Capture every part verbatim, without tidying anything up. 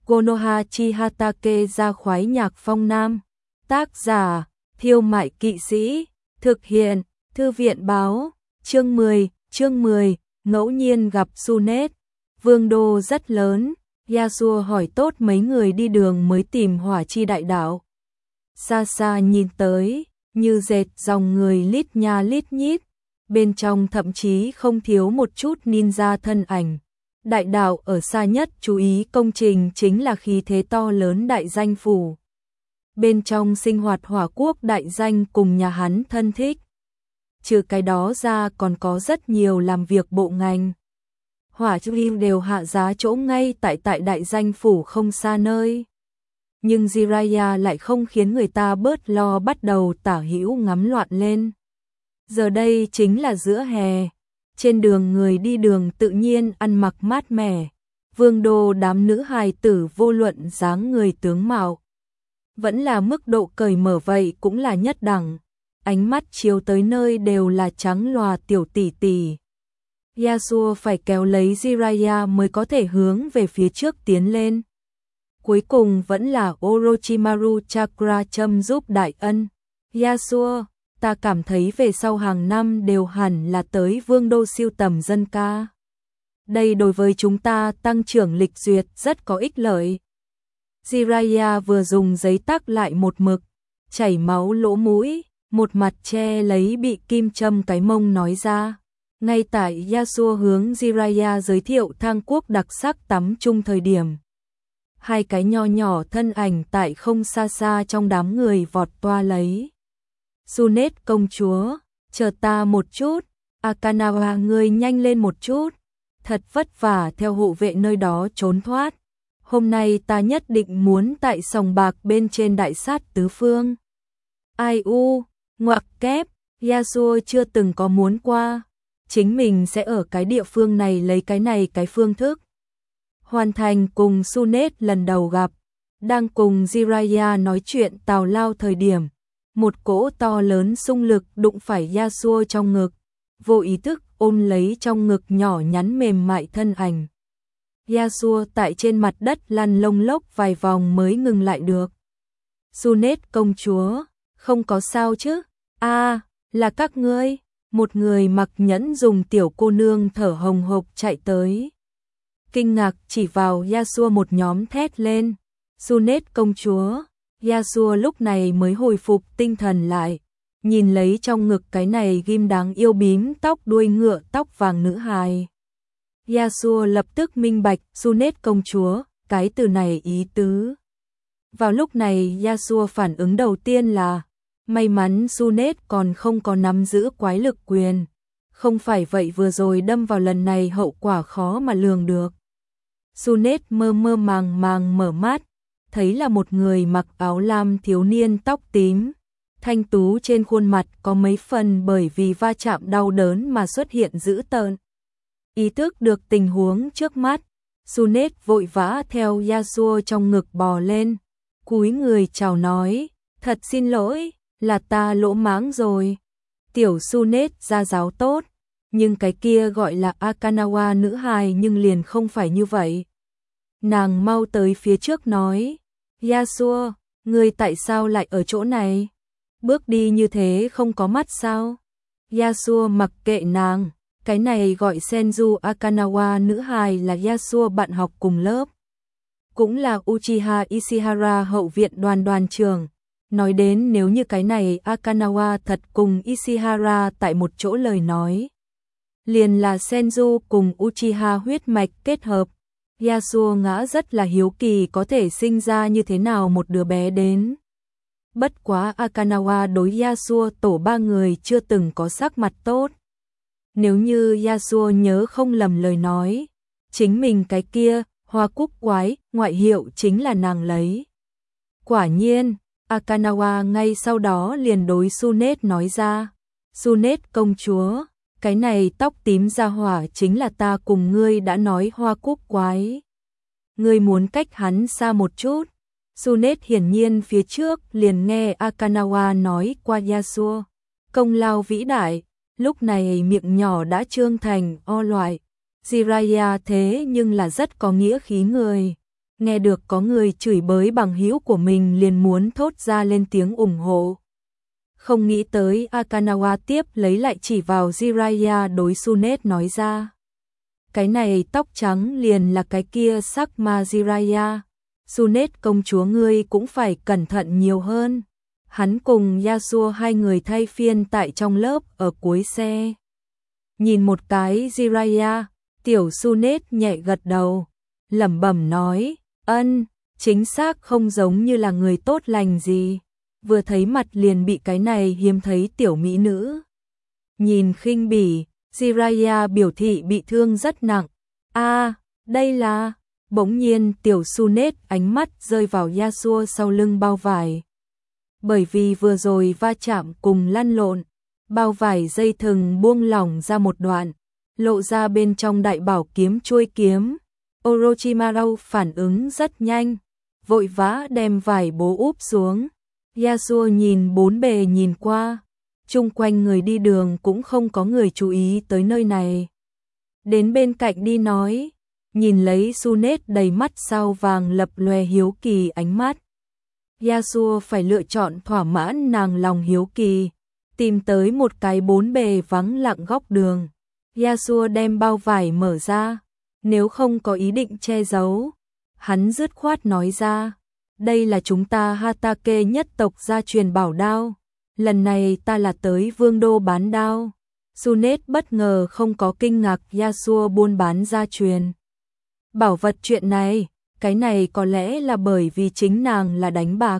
Konoha Chihatake ra khoái nhạc phong nam. Tác giả, Thiêu Mại Kỵ Sĩ. Thực hiện, Thư viện báo. Chương mười, chương mười, ngẫu nhiên gặp Sunet. Vương đô rất lớn, Yasuo hỏi tốt mấy người đi đường mới tìm Hỏa Chi đại đạo. Xa xa nhìn tới, như dệt dòng người lít nha lít nhít, bên trong thậm chí không thiếu một chút ninja thân ảnh. Đại đạo ở xa nhất chú ý công trình chính là khí thế to lớn đại danh phủ. Bên trong sinh hoạt hỏa quốc đại danh cùng nhà hắn thân thích. Trừ cái đó ra còn có rất nhiều làm việc bộ ngành. Hỏa Chi đều hạ giá chỗ ngay tại tại đại danh phủ không xa nơi. Nhưng Jiraiya lại không khiến người ta bớt lo, bắt đầu tả hữu ngắm loạn lên. Giờ đây chính là giữa hè. Trên đường người đi đường tự nhiên ăn mặc mát mẻ. Vương đô đám nữ hài tử vô luận dáng người tướng mạo. Vẫn là mức độ cởi mở vậy cũng là nhất đẳng. Ánh mắt chiếu tới nơi đều là trắng lòa tiểu tỷ tỷ. Yasuo phải kéo lấy Jiraiya mới có thể hướng về phía trước tiến lên. Cuối cùng vẫn là Orochimaru Chakra châm giúp đại ân. Yasuo, ta cảm thấy về sau hàng năm đều hẳn là tới vương đô siêu tầm dân ca. Đây đối với chúng ta tăng trưởng lịch duyệt rất có ích lợi. Jiraiya vừa dùng giấy tắc lại một mực, chảy máu lỗ mũi, một mặt che lấy bị kim châm cái mông nói ra. Ngay tại Yasuo hướng Jiraiya giới thiệu thang quốc đặc sắc tắm chung thời điểm. Hai cái nho nhỏ thân ảnh tại không xa xa trong đám người vọt toa lấy. Sunet công chúa, chờ ta một chút, Akanawa ngươi nhanh lên một chút, thật vất vả theo hộ vệ nơi đó trốn thoát. Hôm nay ta nhất định muốn tại sòng bạc bên trên đại sát tứ phương. Ai u, ngoặc kép, Yasuo chưa từng có muốn qua, chính mình sẽ ở cái địa phương này lấy cái này cái phương thức. Hoàn thành cùng Sunet lần đầu gặp, đang cùng Jiraiya nói chuyện tào lao thời điểm. Một cỗ to lớn xung lực đụng phải Yasuo trong ngực, vô ý thức ôm lấy trong ngực nhỏ nhắn mềm mại thân ảnh. Yasuo tại trên mặt đất lăn lông lốc vài vòng mới ngừng lại được. Sunet công chúa, không có sao chứ? A, à, là các ngươi. Một người mặc nhẫn dùng tiểu cô nương thở hồng hộc chạy tới. Kinh ngạc chỉ vào Yasuo một nhóm thét lên. Sunet công chúa. Yasuo lúc này mới hồi phục tinh thần lại, nhìn lấy trong ngực cái này ghim đáng yêu bím tóc đuôi ngựa tóc vàng nữ hài. Yasuo lập tức minh bạch Sunet công chúa, cái từ này ý tứ. Vào lúc này Yasuo phản ứng đầu tiên là, may mắn Sunet còn không có nắm giữ quái lực quyền, không phải vậy vừa rồi đâm vào lần này hậu quả khó mà lường được. Sunet mơ mơ màng màng mở mắt, thấy là một người mặc áo lam thiếu niên tóc tím, thanh tú trên khuôn mặt có mấy phần bởi vì va chạm đau đớn mà xuất hiện dữ tợn. Ý thức được tình huống trước mắt, Sunet vội vã theo Yasuo trong ngực bò lên, cúi người chào nói, thật xin lỗi, là ta lỗ mãng rồi. Tiểu Sunet gia giáo tốt, nhưng cái kia gọi là Akanawa nữ hài nhưng liền không phải như vậy. Nàng mau tới phía trước nói, Yasuo, ngươi tại sao lại ở chỗ này? Bước đi như thế không có mắt sao? Yasuo mặc kệ nàng, cái này gọi Senju Akanawa nữ hài là Yasuo bạn học cùng lớp. Cũng là Uchiha Ishihara hậu viện đoàn đoàn trưởng. Nói đến nếu như cái này Akanawa thật cùng Ishihara tại một chỗ lời nói. Liền là Senju cùng Uchiha huyết mạch kết hợp. Yasuo ngã rất là hiếu kỳ có thể sinh ra như thế nào một đứa bé đến. Bất quá Akanawa đối Yasuo tổ ba người chưa từng có sắc mặt tốt. Nếu như Yasuo nhớ không lầm lời nói, chính mình cái kia, hoa cúc quái, ngoại hiệu chính là nàng lấy. Quả nhiên, Akanawa ngay sau đó liền đối Sunet nói ra, Sunet công chúa, cái này tóc tím ra hỏa chính là ta cùng ngươi đã nói hoa cúc quái. Ngươi muốn cách hắn xa một chút. Sunet hiển nhiên phía trước liền nghe Akanawa nói qua Yasuo. Công lao vĩ đại, lúc này miệng nhỏ đã trương thành o loại. Jiraiya thế nhưng là rất có nghĩa khí người. nghe được có người chửi bới bằng hữu của mình liền muốn thốt ra lên tiếng ủng hộ. Không nghĩ tới Akanawa tiếp lấy lại chỉ vào Jiraiya đối Sunet nói ra. Cái này tóc trắng liền là cái kia sắc ma Jiraiya. Sunet công chúa ngươi cũng phải cẩn thận nhiều hơn. Hắn cùng Yasuo hai người thay phiên tại trong lớp ở cuối xe. Nhìn một cái Jiraiya, tiểu Sunet nhẹ gật đầu, lẩm bẩm nói, ân, chính xác không giống như là người tốt lành gì. Vừa thấy mặt liền bị cái này hiếm thấy tiểu mỹ nữ nhìn khinh bỉ. Jiraiya biểu thị bị thương rất nặng. A, à, đây là... Bỗng nhiên tiểu Sunet ánh mắt rơi vào Yasuo sau lưng bao vải. Bởi vì vừa rồi va chạm cùng lăn lộn, bao vải dây thừng buông lỏng ra một đoạn, lộ ra bên trong đại bảo kiếm chuôi kiếm. Orochimaru phản ứng rất nhanh, vội vã đem vải bố úp xuống. Yasuo nhìn bốn bề nhìn qua, chung quanh người đi đường cũng không có người chú ý tới nơi này. Đến bên cạnh đi nói, nhìn lấy Sunet đầy mắt sao vàng lập lòe hiếu kỳ ánh mắt. Yasuo phải lựa chọn thỏa mãn nàng lòng hiếu kỳ, tìm tới một cái bốn bề vắng lặng góc đường. Yasuo đem bao vải mở ra, nếu không có ý định che giấu, hắn dứt khoát nói ra, đây là chúng ta Hatake nhất tộc gia truyền bảo đao, lần này ta là tới vương đô bán đao. Sunet bất ngờ không có kinh ngạc Yasuo buôn bán gia truyền bảo vật chuyện này, cái này có lẽ là bởi vì chính nàng là đánh bạc.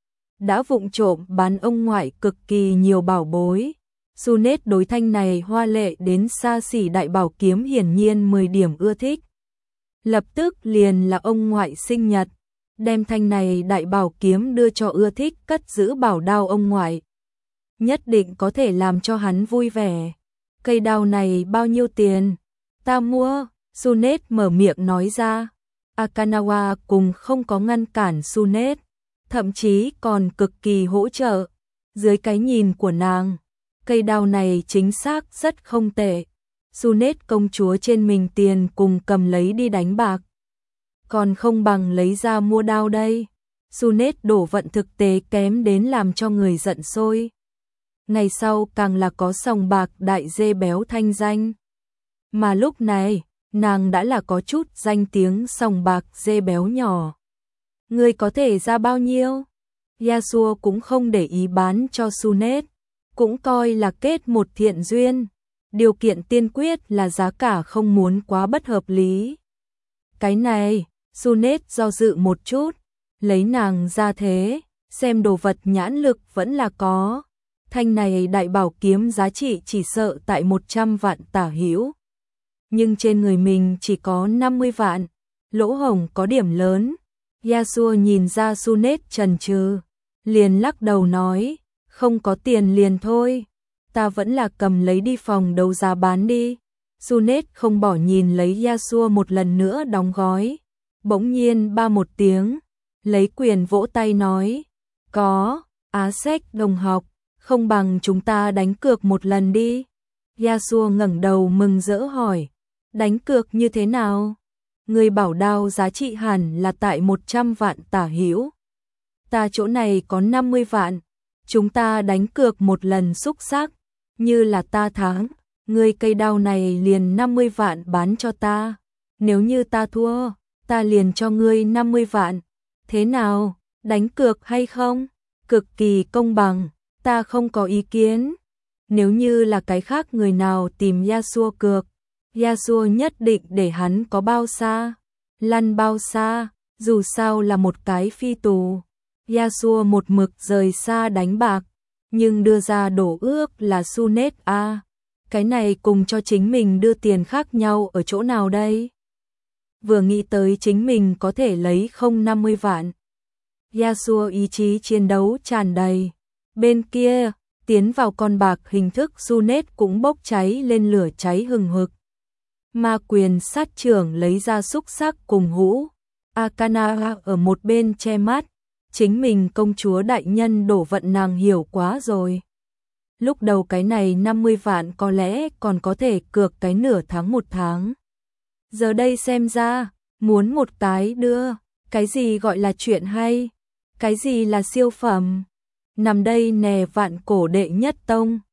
Đã vụng trộm bán ông ngoại cực kỳ nhiều bảo bối. Sunet đối thanh này hoa lệ đến xa xỉ đại bảo kiếm hiển nhiên mười điểm ưa thích. Lập tức liền là ông ngoại sinh nhật, đem thanh này đại bảo kiếm đưa cho ưa thích cất giữ bảo đao ông ngoại. Nhất định có thể làm cho hắn vui vẻ. Cây đao này bao nhiêu tiền? Ta mua. Sunet mở miệng nói ra. Akanawa cùng không có ngăn cản Sunet, thậm chí còn cực kỳ hỗ trợ. Dưới cái nhìn của nàng, cây đao này chính xác rất không tệ. Sunet công chúa trên mình tiền cùng cầm lấy đi đánh bạc, còn không bằng lấy ra mua đao đây. Sunet đổ vận thực tế kém đến làm cho người giận sôi. Ngày sau càng là có sòng bạc đại dê béo thanh danh. Mà lúc này, nàng đã là có chút danh tiếng sòng bạc dê béo nhỏ. Ngươi có thể ra bao nhiêu? Yasuo cũng không để ý bán cho Sunet, cũng coi là kết một thiện duyên. Điều kiện tiên quyết là giá cả không muốn quá bất hợp lý. Cái này, Sunet do dự một chút, lấy nàng ra thế, xem đồ vật nhãn lực vẫn là có. Thanh này đại bảo kiếm giá trị chỉ sợ tại một trăm vạn tả hữu. Nhưng trên người mình chỉ có năm mươi vạn, lỗ hổng có điểm lớn. Yasuo nhìn ra Sunet chần chừ, liền lắc đầu nói, không có tiền liền thôi, ta vẫn là cầm lấy đi phòng đấu giá bán đi. Sunet không bỏ nhìn lấy Yasuo một lần nữa đóng gói, bỗng nhiên ba một tiếng, lấy quyền vỗ tay nói, có, Á Sách đồng học, không bằng chúng ta đánh cược một lần đi. Yasuo ngẩng đầu mừng rỡ hỏi, đánh cược như thế nào? Người bảo đao giá trị hẳn là tại một trăm vạn tả hữu. Ta chỗ này có năm mươi vạn, chúng ta đánh cược một lần xúc sắc, như là ta thắng, người cây đao này liền năm mươi vạn bán cho ta. Nếu như ta thua, ta liền cho ngươi năm mươi vạn. Thế nào, đánh cược hay không? Cực kỳ công bằng, ta không có ý kiến. Nếu như là cái khác người nào tìm Yasuo cược, Yasuo nhất định để hắn có bao xa, lăn bao xa, dù sao là một cái phi tù. Yasuo một mực rời xa đánh bạc, nhưng đưa ra đổ ước là Sunet a. Cái này cùng cho chính mình đưa tiền khác nhau ở chỗ nào đây? Vừa nghĩ tới chính mình có thể lấy không năm mươi vạn. Yasuo ý chí chiến đấu tràn đầy. Bên kia, tiến vào con bạc hình thức Sunet cũng bốc cháy lên lửa cháy hừng hực. Ma quyền sát trưởng lấy ra xúc sắc cùng hũ. Akana ở một bên che mắt. Chính mình công chúa đại nhân đổ vận nàng hiểu quá rồi. Lúc đầu cái này năm mươi vạn có lẽ còn có thể cược cái nửa tháng một tháng. Giờ đây xem ra, muốn một cái đưa, Cái gì gọi là chuyện hay? Cái gì là siêu phẩm? Nằm đây nè vạn cổ đệ nhất tông.